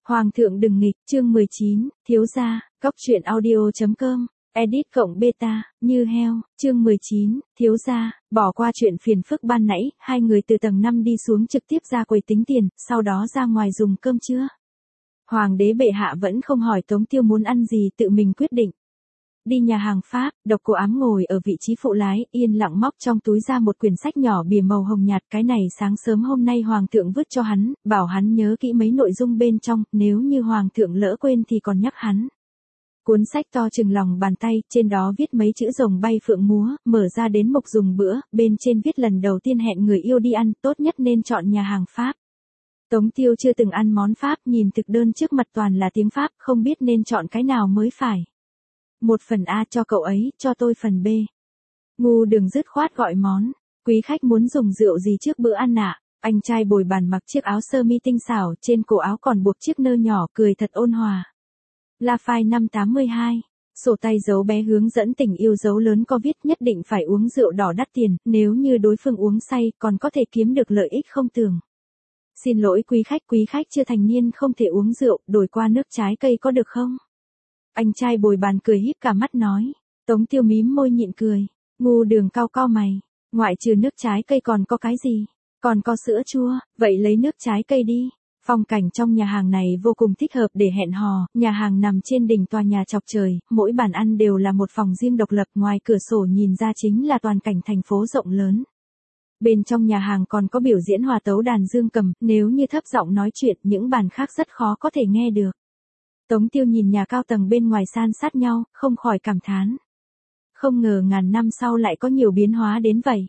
Hoàng thượng đừng nghịch, chương 19, thiếu gia, góc truyện audio.com, edit cộng beta, như heo, chương 19, thiếu gia, bỏ qua chuyện phiền phức ban nãy, hai người từ tầng 5 đi xuống trực tiếp ra quầy tính tiền, sau đó ra ngoài dùng cơm trưa. Hoàng đế bệ hạ vẫn không hỏi Tống Tiêu muốn ăn gì, tự mình quyết định. Đi nhà hàng Pháp, Độc Cô Ám ngồi ở vị trí phụ lái, yên lặng móc trong túi ra một quyển sách nhỏ bìa màu hồng nhạt, cái này sáng sớm hôm nay hoàng thượng vứt cho hắn, bảo hắn nhớ kỹ mấy nội dung bên trong, nếu như hoàng thượng lỡ quên thì còn nhắc hắn. Cuốn sách to chừng lòng bàn tay, trên đó viết mấy chữ rồng bay phượng múa, mở ra đến mục dùng bữa, bên trên viết lần đầu tiên hẹn người yêu đi ăn, tốt nhất nên chọn nhà hàng Pháp. Tống Tiêu chưa từng ăn món Pháp, nhìn thực đơn trước mặt toàn là tiếng Pháp, không biết nên chọn cái nào mới phải. Một phần A cho cậu ấy, cho tôi phần B. Ngu Đường dứt khoát gọi món. Quý khách muốn dùng rượu gì trước bữa ăn ạ? Anh trai bồi bàn mặc chiếc áo sơ mi tinh xảo, trên cổ áo còn buộc chiếc nơ nhỏ, cười thật ôn hòa. La Phai năm 82. Sổ tay dấu bé hướng dẫn tình yêu dấu lớn có viết nhất định phải uống rượu đỏ đắt tiền, nếu như đối phương uống say còn có thể kiếm được lợi ích không tưởng. Xin lỗi quý khách chưa thành niên không thể uống rượu, đổi qua nước trái cây có được không? Anh trai bồi bàn cười híp cả mắt nói. Tống Tiêu mím môi nhịn cười. Ngu Đường cau cau mày. Ngoại trừ nước trái cây còn có cái gì? Còn có sữa chua, vậy lấy nước trái cây đi. Phong cảnh trong nhà hàng này vô cùng thích hợp để hẹn hò, nhà hàng nằm trên đỉnh tòa nhà chọc trời, mỗi bàn ăn đều là một phòng riêng độc lập, ngoài cửa sổ nhìn ra chính là toàn cảnh thành phố rộng lớn. Bên trong nhà hàng còn có biểu diễn hòa tấu đàn dương cầm, nếu như thấp giọng nói chuyện những bàn khác rất khó có thể nghe được. Tống Tiêu nhìn nhà cao tầng bên ngoài san sát nhau, không khỏi cảm thán. Không ngờ ngàn năm sau lại có nhiều biến hóa đến vậy.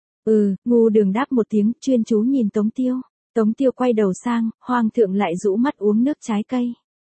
Ngu Đường đáp một tiếng, chuyên chú nhìn Tống Tiêu. Tống Tiêu quay đầu sang, hoàng thượng lại rũ mắt uống nước trái cây.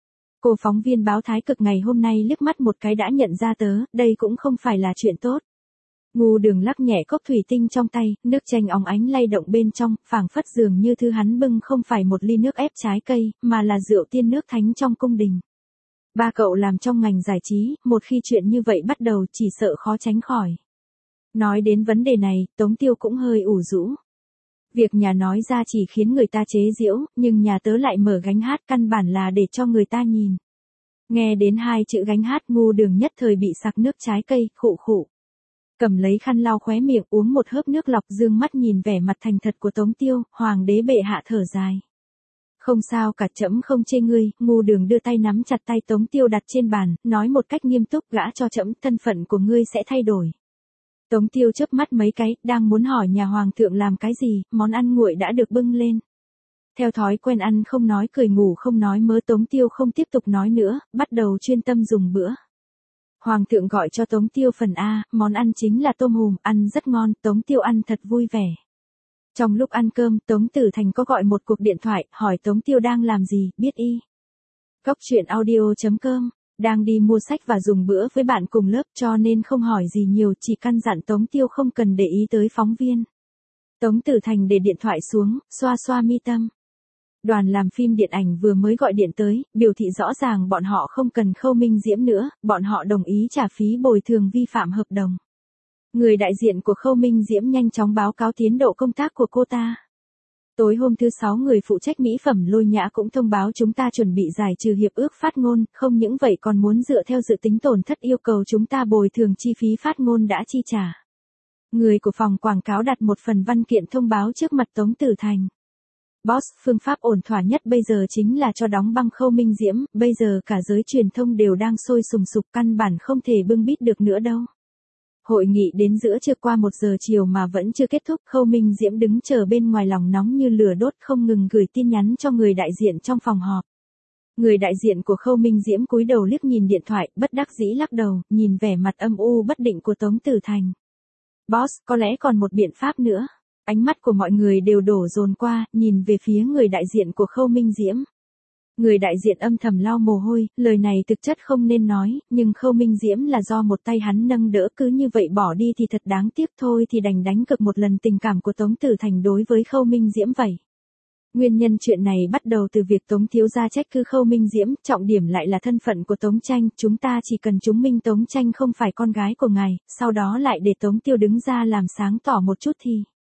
Cô phóng viên báo Thái Cực ngày hôm nay liếc mắt một cái đã nhận ra đây cũng không phải là chuyện tốt. Ngu Đường lắc nhẹ cốc thủy tinh trong tay, nước chanh óng ánh lay động bên trong, phảng phất dường như thứ hắn bưng không phải một ly nước ép trái cây, mà là rượu tiên nước thánh trong cung đình. Ba cậu làm trong ngành giải trí, một khi chuyện như vậy bắt đầu chỉ sợ khó tránh khỏi. Nói đến vấn đề này, Tống Tiêu cũng hơi ủ rũ. Việc nhà nói ra chỉ khiến người ta chế giễu, nhưng nhà tớ lại mở gánh hát căn bản là để cho người ta nhìn. Nghe đến hai chữ gánh hát, Ngu Đường nhất thời bị sặc nước trái cây, khụ khụ. Cầm lấy khăn lau khóe miệng uống một hớp nước lọc, dương mắt nhìn vẻ mặt thành thật của Tống Tiêu, hoàng đế bệ hạ thở dài. Không sao cả, trẫm không chê ngươi. Ngu Đường đưa tay nắm chặt tay Tống Tiêu đặt trên bàn, nói một cách nghiêm túc, gã cho trẫm, thân phận của ngươi sẽ thay đổi. Tống Tiêu chớp mắt mấy cái, đang muốn hỏi nhà hoàng thượng làm cái gì, món ăn nguội đã được bưng lên. Theo thói quen ăn không nói cười ngủ không nói mớ, Tống Tiêu không tiếp tục nói nữa, bắt đầu chuyên tâm dùng bữa. Hoàng thượng gọi cho Tống Tiêu phần A, món ăn chính là tôm hùm, ăn rất ngon, Tống Tiêu ăn thật vui vẻ. Trong lúc ăn cơm, Tống Tử Thành có gọi một cuộc điện thoại, hỏi Tống Tiêu đang làm gì, biết y. Góc truyện audio.com, đang đi mua sách và dùng bữa với bạn cùng lớp cho nên không hỏi gì nhiều, chỉ căn dặn Tống Tiêu không cần để ý tới phóng viên. Tống Tử Thành để điện thoại xuống, xoa xoa mi tâm. Đoàn làm phim điện ảnh vừa mới gọi điện tới, biểu thị rõ ràng bọn họ không cần Khâu Minh Diễm nữa, bọn họ đồng ý trả phí bồi thường vi phạm hợp đồng. Người đại diện của Khâu Minh Diễm nhanh chóng báo cáo tiến độ công tác của cô ta. Tối hôm thứ 6 người phụ trách mỹ phẩm Lôi Nhã cũng thông báo chúng ta chuẩn bị giải trừ hiệp ước phát ngôn, không những vậy còn muốn dựa theo dự tính tổn thất yêu cầu chúng ta bồi thường chi phí phát ngôn đã chi trả. Người của phòng quảng cáo đặt một phần văn kiện thông báo trước mặt Tống Tử Thành. Boss, phương pháp ổn thỏa nhất bây giờ chính là cho đóng băng Khâu Minh Diễm, bây giờ cả giới truyền thông đều đang sôi sùng sục, căn bản không thể bưng bít được nữa đâu. Hội nghị đến giữa trưa qua 1 giờ chiều mà vẫn chưa kết thúc, Khâu Minh Diễm đứng chờ bên ngoài lòng nóng như lửa đốt không ngừng gửi tin nhắn cho người đại diện trong phòng họp. Người đại diện của Khâu Minh Diễm cúi đầu liếc nhìn điện thoại, bất đắc dĩ lắc đầu, nhìn vẻ mặt âm u bất định của Tống Tử Thành. Boss, có lẽ còn một biện pháp nữa. Ánh mắt của mọi người đều đổ dồn qua, nhìn về phía người đại diện của Khâu Minh Diễm. Người đại diện âm thầm lau mồ hôi, lời này thực chất không nên nói, nhưng Khâu Minh Diễm là do một tay hắn nâng đỡ, cứ như vậy bỏ đi thì thật đáng tiếc thôi, thì đành đánh cược một lần tình cảm của Tống Tử Thành đối với Khâu Minh Diễm vậy. Nguyên nhân chuyện này bắt đầu từ việc Tống thiếu gia trách cứ Khâu Minh Diễm, trọng điểm lại là thân phận của Tống Tranh, chúng ta chỉ cần chứng minh Tống Tranh không phải con gái của ngài, sau đó lại để Tống Tiêu đứng ra làm sáng tỏ một chút thì.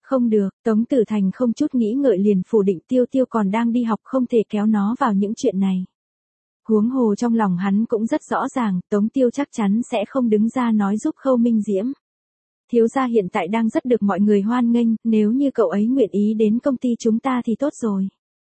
Không được, Tống Tử Thành không chút nghĩ ngợi liền phủ định Tiêu Tiêu còn đang đi học không thể kéo nó vào những chuyện này. Huống hồ trong lòng hắn cũng rất rõ ràng, Tống Tiêu chắc chắn sẽ không đứng ra nói giúp Khâu Minh Diễm. Thiếu gia hiện tại đang rất được mọi người hoan nghênh, nếu như cậu ấy nguyện ý đến công ty chúng ta thì tốt rồi.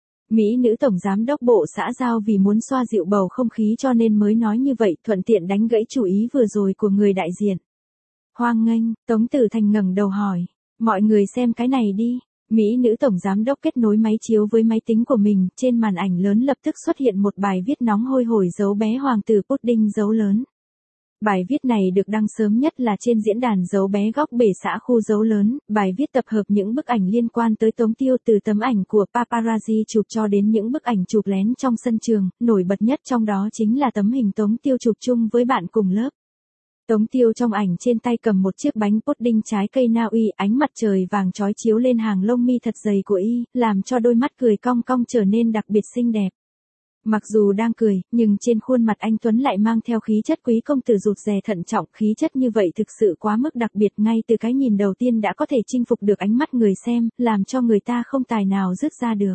Mỹ nữ tổng giám đốc bộ xã giao vì muốn xoa dịu bầu không khí cho nên mới nói như vậy, thuận tiện đánh gãy chủ ý vừa rồi của người đại diện. Hoan nghênh, Tống Tử Thành ngẩng đầu hỏi. Mọi người xem cái này đi. Mỹ nữ tổng giám đốc kết nối máy chiếu với máy tính của mình, trên màn ảnh lớn lập tức xuất hiện một bài viết nóng hôi hổi dấu bé hoàng tử pudding dấu lớn. Bài viết này được đăng sớm nhất là trên diễn đàn dấu bé góc bể xã khu dấu lớn, bài viết tập hợp những bức ảnh liên quan tới Tống Tiêu từ tấm ảnh của paparazzi chụp cho đến những bức ảnh chụp lén trong sân trường, nổi bật nhất trong đó chính là tấm hình Tống Tiêu chụp chung với bạn cùng lớp. Tống Tiêu trong ảnh trên tay cầm một chiếc bánh pudding trái cây Na Uy, ánh mặt trời vàng chói chiếu lên hàng lông mi thật dày của y, làm cho đôi mắt cười cong cong trở nên đặc biệt xinh đẹp. Mặc dù đang cười, nhưng trên khuôn mặt anh Tuấn lại mang theo khí chất quý công tử rụt rè thận trọng, khí chất như vậy thực sự quá mức đặc biệt, ngay từ cái nhìn đầu tiên đã có thể chinh phục được ánh mắt người xem, làm cho người ta không tài nào dứt ra được.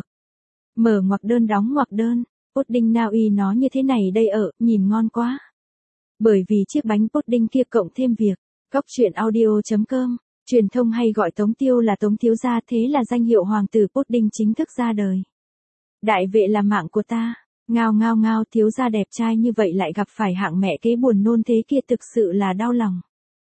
Mở ngoặc đơn đóng ngoặc đơn, pudding Na Uy nó như thế này đây nhìn ngon quá. Bởi vì chiếc bánh pudding kia cộng thêm việc, góc truyện audio.com, truyền thông hay gọi Tống Tiêu là Tống thiếu gia, thế là danh hiệu hoàng tử pudding chính thức ra đời. Đại vệ là mạng của ta. Ngao ngao ngao, thiếu gia đẹp trai như vậy lại gặp phải hạng mẹ kế buồn nôn thế kia thực sự là đau lòng.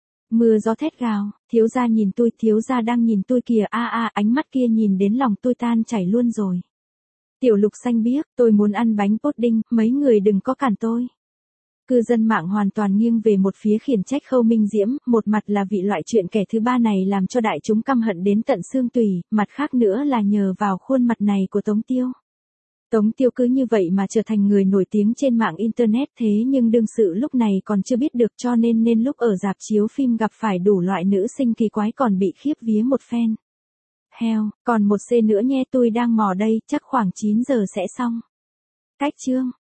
Mưa gió thét gào, thiếu gia nhìn tôi, thiếu gia đang nhìn tôi kìa, ánh mắt kia nhìn đến lòng tôi tan chảy luôn rồi. Tiểu Lục xanh biếc, tôi muốn ăn bánh pudding, mấy người đừng có cản tôi. Cư dân mạng hoàn toàn nghiêng về một phía khiển trách Khâu Minh Diễm, một mặt là vì loại chuyện kẻ thứ ba này làm cho đại chúng căm hận đến tận xương tủy, mặt khác nữa là nhờ vào khuôn mặt này của Tống Tiêu. Tống Tiêu cứ như vậy mà trở thành người nổi tiếng trên mạng internet, thế nhưng đương sự lúc này còn chưa biết được, cho nên lúc ở rạp chiếu phim gặp phải đủ loại nữ sinh kỳ quái còn bị khiếp vía một phen. Heo, còn một C nữa nhé, tôi đang mò đây, chắc khoảng 9 giờ sẽ xong. Cách chương.